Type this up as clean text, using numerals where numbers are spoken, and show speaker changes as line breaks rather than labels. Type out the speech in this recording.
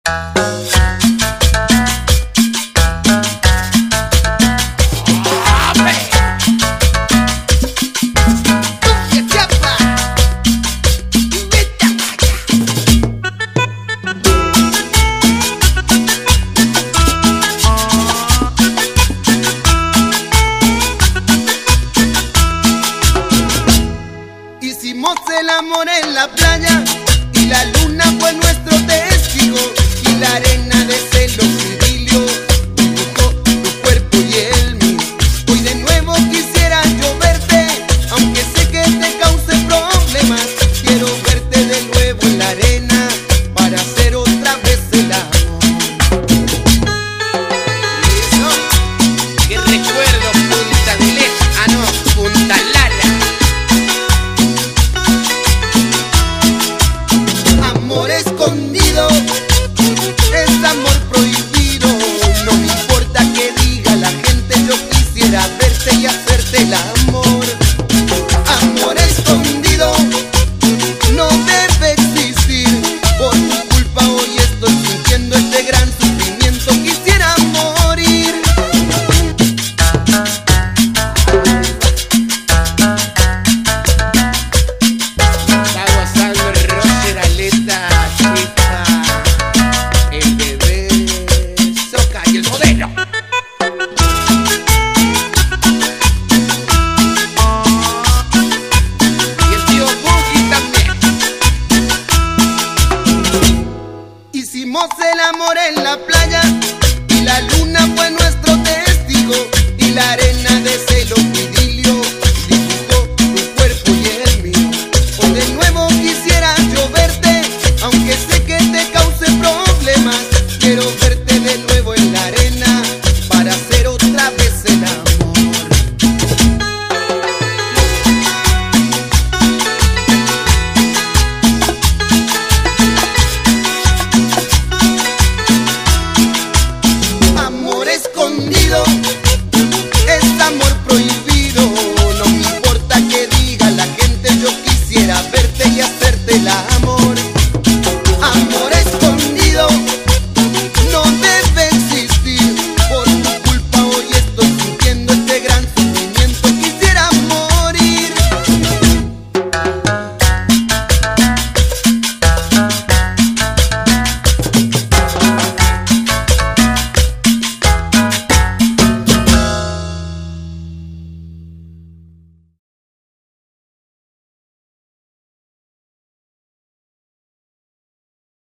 Hicimos el amor en la playa y la luna fue nuestro testigo, y la arena de celos y idilio dibujó tu cuerpo y el mío. Hoy de nuevo quisiera yo verte, aunque sé que te cause problemas. Quiero verte de nuevo en la arena para hacer otra vez el amor.
Eso, qué recuerdo, Punta del Este, no, Punta Lara.
Amor escondido es amor prohibido. No me importa que diga la gente, yo quisiera verte y hacerte el amor. Amor escondido no debe existir. Por tu culpa hoy estoy sintiendo este gran sufrimiento. Quisiera morir.
Está gozando el Roger, Aleta, Chifa, el bebé, Soca y el modelo. Y el tío Boogie también.
Hicimos el amor en la playa y la luna fue nuestro testigo, y la arena